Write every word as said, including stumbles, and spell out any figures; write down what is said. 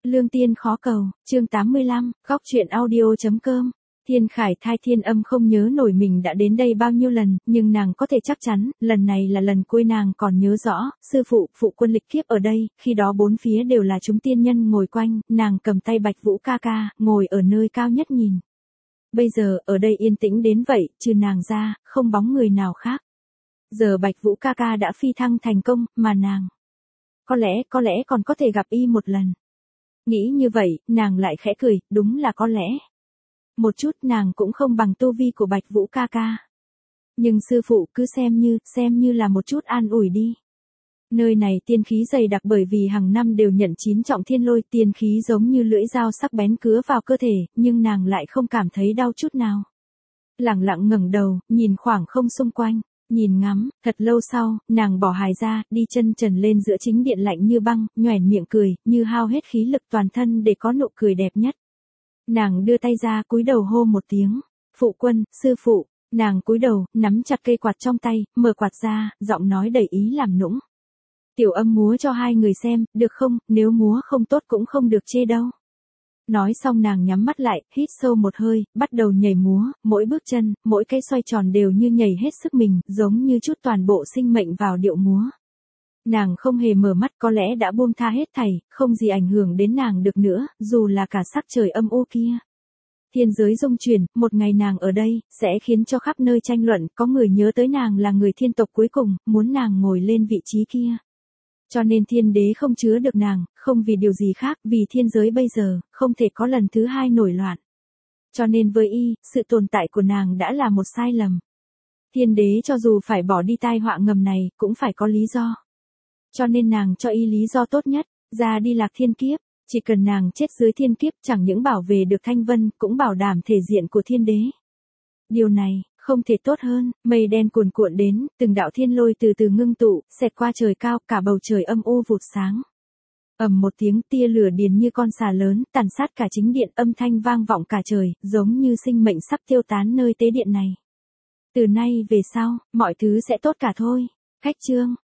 Lương tiên khó cầu, chương tám mươi lăm, góc truyện audio.com. Thiên Khải thai Thiên Âm không nhớ nổi mình đã đến đây bao nhiêu lần, nhưng nàng có thể chắc chắn, lần này là lần cuối nàng còn nhớ rõ, sư phụ, phụ quân lịch kiếp ở đây, khi đó bốn phía đều là chúng tiên nhân ngồi quanh, nàng cầm tay Bạch Vũ ca ca, ngồi ở nơi cao nhất nhìn. Bây giờ, ở đây yên tĩnh đến vậy, trừ nàng ra, không bóng người nào khác. Giờ Bạch Vũ ca ca đã phi thăng thành công, mà nàng, có lẽ, có lẽ còn có thể gặp y một lần. Nghĩ như vậy, nàng lại khẽ cười, đúng là có lẽ. Một chút nàng cũng không bằng tu vi của Bạch Vũ ca ca. Nhưng sư phụ cứ xem như, xem như là một chút an ủi đi. Nơi này tiên khí dày đặc bởi vì hàng năm đều nhận chín trọng thiên lôi, tiên khí giống như lưỡi dao sắc bén cứa vào cơ thể, nhưng nàng lại không cảm thấy đau chút nào. Lẳng lặng ngẩng đầu, nhìn khoảng không xung quanh, nhìn ngắm, thật lâu sau, nàng bỏ hài ra, đi chân trần lên giữa chính điện lạnh như băng, nhoẻn miệng cười, như hao hết khí lực toàn thân để có nụ cười đẹp nhất. Nàng đưa tay ra, cúi đầu hô một tiếng, phụ quân, sư phụ, nàng cúi đầu, nắm chặt cây quạt trong tay, mở quạt ra, giọng nói đầy ý làm nũng. Tiểu Âm múa cho hai người xem, được không, nếu múa không tốt cũng không được chê đâu. Nói xong nàng nhắm mắt lại, hít sâu một hơi, bắt đầu nhảy múa, mỗi bước chân, mỗi cái xoay tròn đều như nhảy hết sức mình, giống như chút toàn bộ sinh mệnh vào điệu múa. Nàng không hề mở mắt, có lẽ đã buông tha hết thảy, không gì ảnh hưởng đến nàng được nữa, dù là cả sắc trời âm u kia. Thiên giới rung chuyển, một ngày nàng ở đây, sẽ khiến cho khắp nơi tranh luận, có người nhớ tới nàng là người thiên tộc cuối cùng, muốn nàng ngồi lên vị trí kia. Cho nên thiên đế không chứa được nàng, không vì điều gì khác, vì thiên giới bây giờ, không thể có lần thứ hai nổi loạn. Cho nên với y, sự tồn tại của nàng đã là một sai lầm. Thiên đế cho dù phải bỏ đi tai họa ngầm này, cũng phải có lý do. Cho nên nàng cho y lý do tốt nhất, ra đi lạc thiên kiếp, chỉ cần nàng chết dưới thiên kiếp chẳng những bảo vệ được Thanh Vân, cũng bảo đảm thể diện của thiên đế. Điều này, không thể tốt hơn, mây đen cuồn cuộn đến, từng đạo thiên lôi từ từ ngưng tụ, xẹt qua trời cao, cả bầu trời âm u vụt sáng. Ầm một tiếng, tia lửa điền như con xà lớn, tàn sát cả chính điện, âm thanh vang vọng cả trời, giống như sinh mệnh sắp tiêu tán nơi tế điện này. Từ nay về sau, mọi thứ sẽ tốt cả thôi. Khách chương.